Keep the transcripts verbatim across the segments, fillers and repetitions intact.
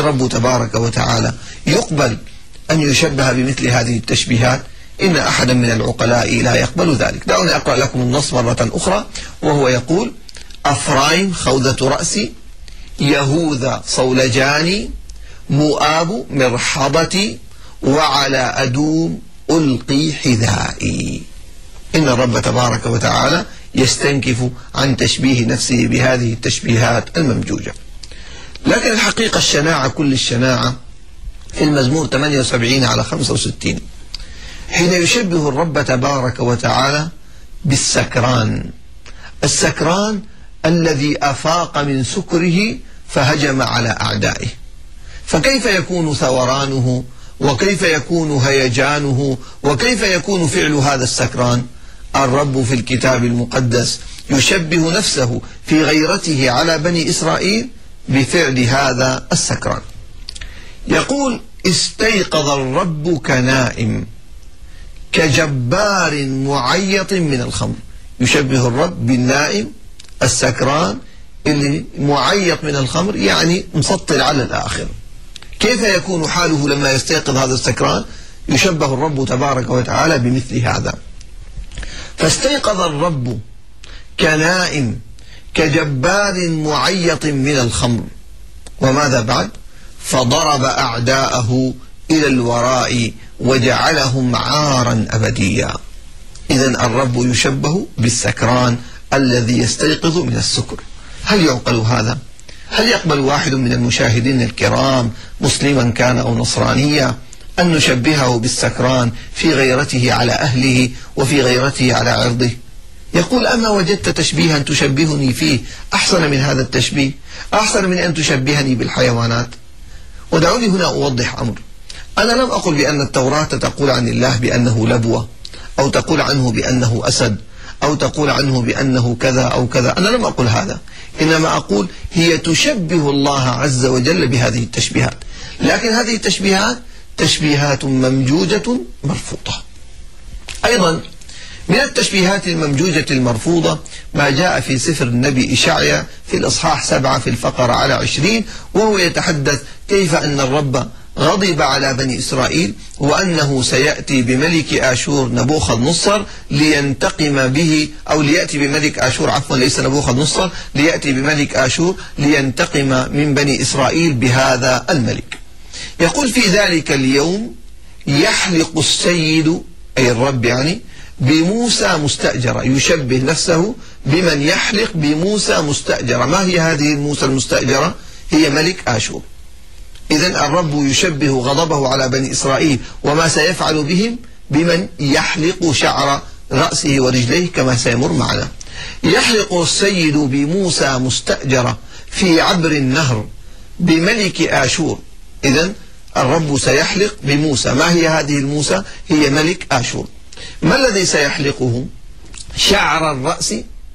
الرب تبارك وتعالى يقبل أن يشبه بمثل هذه التشبيهات؟ إن أحدا من العقلاء لا يقبل ذلك. دعوني أقرأ لكم النص مرة أخرى، وهو يقول: أفرايم خوذة رأسي، يهوذا صولجاني، مؤاب مرحضتي، وعلى أدوم ألقي حذائي. إن الرب تبارك وتعالى يستنكف عن تشبيه نفسه بهذه التشبيهات الممجوجة. لكن الحقيقة الشناعة كل الشناعة في المزمور ثمانية وسبعين على خمسة وستين، حين يشبه الرب تبارك وتعالى بالسكران، السكران الذي أفاق من سكره فهجم على أعدائه. فكيف يكون ثورانه، وكيف يكون هيجانه، وكيف يكون فعل هذا السكران؟ الرب في الكتاب المقدس يشبه نفسه في غيرته على بني إسرائيل بفعل هذا السكران. يقول: استيقظ الرب كنائم، كجبار معيط من الخمر. يشبه الرب بالنائم السكران اللي معيط من الخمر، يعني مسطل على الآخر. كيف يكون حاله لما يستيقظ هذا السكران؟ يشبه الرب تبارك وتعالى بمثل هذا. فاستيقظ الرب كنائم، كجبار معيط من الخمر. وماذا بعد؟ فضرب أعداءه إلى الوراء وجعلهم عارا أبديا. إذن الرب يشبه بالسكران الذي يستيقظ من السكر. هل يعقل هذا؟ هل يقبل واحد من المشاهدين الكرام مسلما كان أو نصرانيا أن نشبهه بالسكران في غيرته على أهله وفي غيرته على عرضه؟ يقول: أما وجدت تشبيها تشبهني فيه أحسن من هذا التشبيه؟ أحسن من أن تشبهني بالحيوانات؟ ودعوني هنا أوضح أمر. أنا لم أقل بأن التوراة تقول عن الله بأنه لبوة، أو تقول عنه بأنه أسد، أو تقول عنه بأنه كذا أو كذا. أنا لم أقل هذا، إنما أقول هي تشبه الله عز وجل بهذه التشبيهات. لكن هذه التشبيهات تشبيهات ممجوجة مرفوضة. أيضا من التشبيهات الممجوجة المرفوضة ما جاء في سفر النبي إشعيا في الإصحاح سبعة في الفقرة على عشرين، وهو يتحدث كيف أن الرب غضب على بني إسرائيل، وأنه سيأتي بملك آشور نبوخذ نصر لينتقم به، أو ليأتي بملك آشور عفوا ليس نبوخذ نصر، ليأتي بملك آشور لينتقم من بني إسرائيل بهذا الملك. يقول: في ذلك اليوم يحلق السيد، أي الرب يعني، بموسى مستأجرة. يشبه نفسه بمن يحلق بموسى مستأجرة. ما هي هذه موسى المستأجرة؟ هي ملك آشور. إذن الرب يشبه غضبه على بني إسرائيل وما سيفعل بهم بمن يحلق شعر رأسه ورجليه كما سيمر معنا. يحلق السيد بموسى مستأجرة في عبر النهر بملك آشور. إذن الرب سيحلق بموسى. ما هي هذه الموسى؟ هي ملك آشور. ما الذي سيحلقه؟ شعر الرأس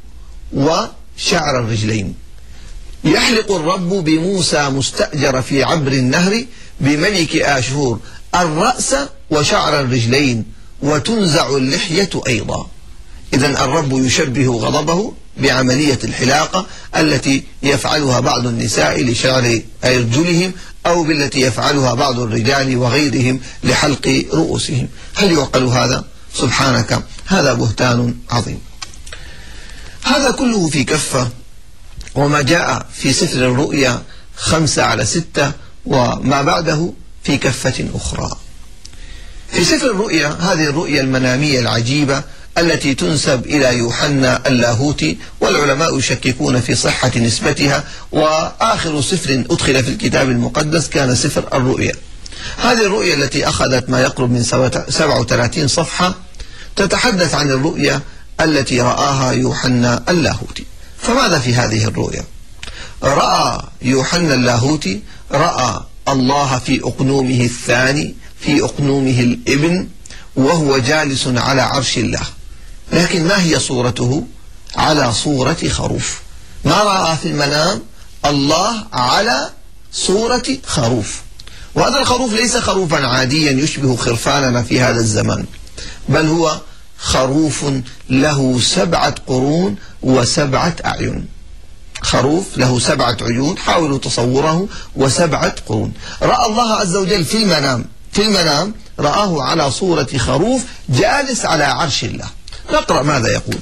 وشعر الرجلين. يحلق الرب بموسى مستأجر في عبر النهر بملك آشور الرأس وشعر الرجلين، وتنزع اللحية أيضا. إذن الرب يشبه غضبه بعملية الحلاقة التي يفعلها بعض النساء لشعر أرجلهم، أو بالتي يفعلها بعض الرجال وغيرهم لحلق رؤوسهم. هل يعقل هذا؟ سبحانك، هذا بهتان عظيم. هذا كله في كفة، وما جاء في سفر الرؤيا خمسة على ستة وما بعده في كفة أخرى. في سفر الرؤيا هذه الرؤيا المنامية العجيبة التي تنسب إلى يوحنا اللاهوتي، والعلماء يشككون في صحة نسبتها، وآخر سفر أدخل في الكتاب المقدس كان سفر الرؤيا. هذه الرؤيا التي أخذت ما يقرب من سبعة وثلاثين صفحة تتحدث عن الرؤيا التي رآها يوحنا اللاهوتي. فماذا في هذه الرؤيا؟ رأى يوحنا اللاهوتي رأى الله في أقنومه الثاني، في أقنومه الابن، وهو جالس على عرش الله. لكن ما هي صورته؟ على صورة خروف. ما رأى في المنام؟ الله على صورة خروف. وهذا الخروف ليس خروفا عاديا يشبه خرفاننا في هذا الزمان، بل هو خروف له سبعة قرون وسبعة أعين. خروف له سبعة عيون، حاولوا تصوره، وسبعة قرون. رأى الله عز وجل في المنام في المنام رآه على صورة خروف جالس على عرش الله. نقرأ ماذا يقول: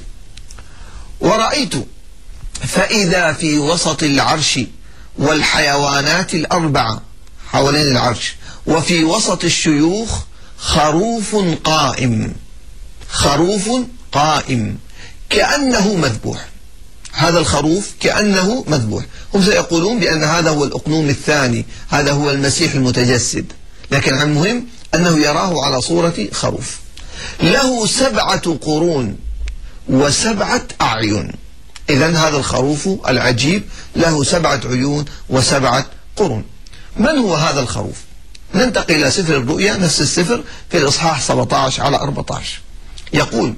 ورأيت فإذا في وسط العرش والحيوانات الأربعة حوالين العرش، وفي وسط الشيوخ خروف قائم خروف قائم كأنه مذبوح. هذا الخروف كأنه مذبوح. هم سيقولون بأن هذا هو الأقنوم الثاني، هذا هو المسيح المتجسد، لكن المهم أنه يراه على صورة خروف. له سبعة قرون وسبعة أعين. إذن هذا الخروف العجيب له سبعة عيون وسبعة قرون. من هو هذا الخروف؟ ننتقل إلى سفر الرؤيا، نفس السفر، في الإصحاح سبعة عشر على أربعة عشر. يقول: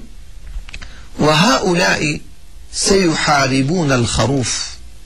وهؤلاء سيحاربون الخروف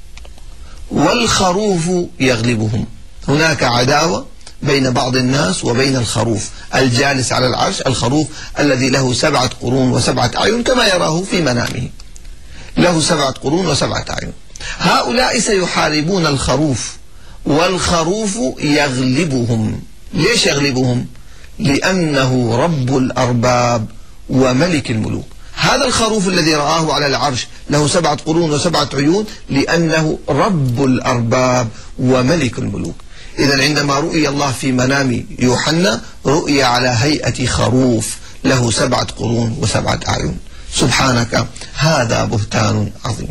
والخروف يغلبهم. هناك عداوة بين بعض الناس وبين الخروف الجالس على العرش، الخروف الذي له سبعة قرون وسبعة أعين كما يراه في منامه، له سبعة قرون وسبعة أعين. هؤلاء سيحاربون الخروف والخروف يغلبهم. ليش يغلبهم؟ لأنه رب الأرباب وملك الملوك. هذا الخروف الذي رآه على العرش له سبعة قرون وسبعة عيون لأنه رب الأرباب وملك الملوك. إذن عندما رؤي الله في منام يوحنا رؤي على هيئة خروف له سبعة قرون وسبعة أعين. سبحانك، هذا بهتان عظيم.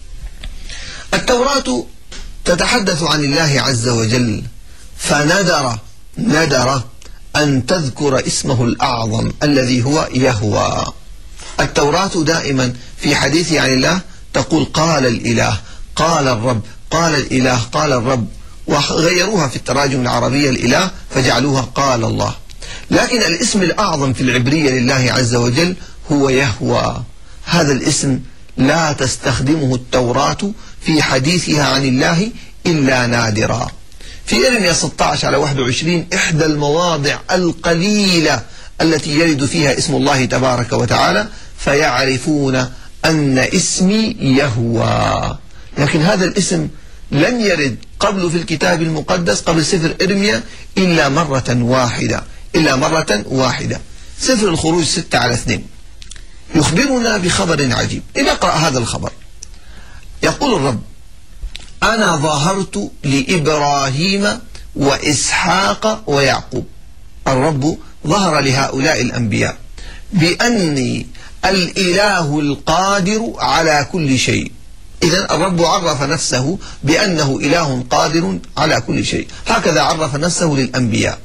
التوراة تتحدث عن الله عز وجل، فندر ندر أن تذكر اسمه الأعظم الذي هو يهوى. التوراة دائما في حديث عن الله تقول قال الإله، قال الرب، قال الإله، قال الرب، وغيروها في التراجم العربية الإله فجعلوها قال الله. لكن الاسم الأعظم في العبرية لله عز وجل هو يهوى. هذا الاسم لا تستخدمه التوراة في حديثها عن الله إلا نادرا. في إرميا ستة عشر على واحد وعشرين إحدى المواضع القليلة التي يرد فيها اسم الله تبارك وتعالى: فيعرفون أن اسمي يهوى. لكن هذا الاسم لم يرد قبل في الكتاب المقدس قبل سفر إرميا إلا مرة واحدة إلا مرة واحدة سفر الخروج ستة على اثنين يخبرنا بخبر عجيب. نقرأ هذا الخبر. يقول الرب: أنا ظهرت لإبراهيم وإسحاق ويعقوب. الرب ظهر لهؤلاء الأنبياء بأني الإله القادر على كل شيء. إذن الرب عرف نفسه بأنه إله قادر على كل شيء، هكذا عرف نفسه للأنبياء.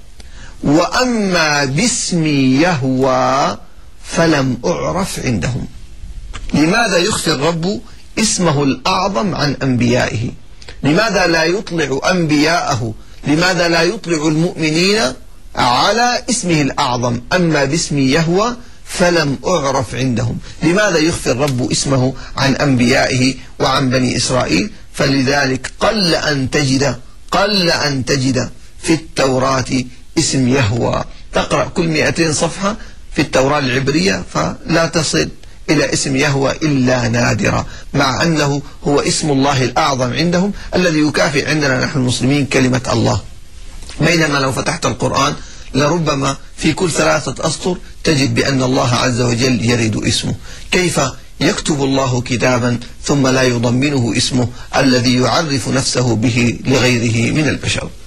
وأما باسمي يهوى فلم أعرف عندهم. لماذا يخفي الرب اسمه الأعظم عن أنبيائه؟ لماذا لا يطلع أنبياءه؟ لماذا لا يطلع المؤمنين على اسمه الأعظم؟ أما باسمي يهوى فلم أعرف عندهم. لماذا يخفي الرب اسمه عن أنبيائه وعن بني إسرائيل؟ فلذلك قل أن تجد قل أن تجد في التوراة اسم يهوى. تقرأ كل مئتين صفحة في التوراة العبرية فلا تصل إلى اسم يهوى إلا نادرا، مع أنه هو اسم الله الأعظم عندهم الذي يكافئ عندنا نحن المسلمين كلمة الله. بينما لو فتحت القرآن لربما في كل ثلاثة أسطر تجد بأن الله عز وجل يرد اسمه. كيف يكتب الله كتابا ثم لا يضمنه اسمه الذي يعرف نفسه به لغيره من البشر؟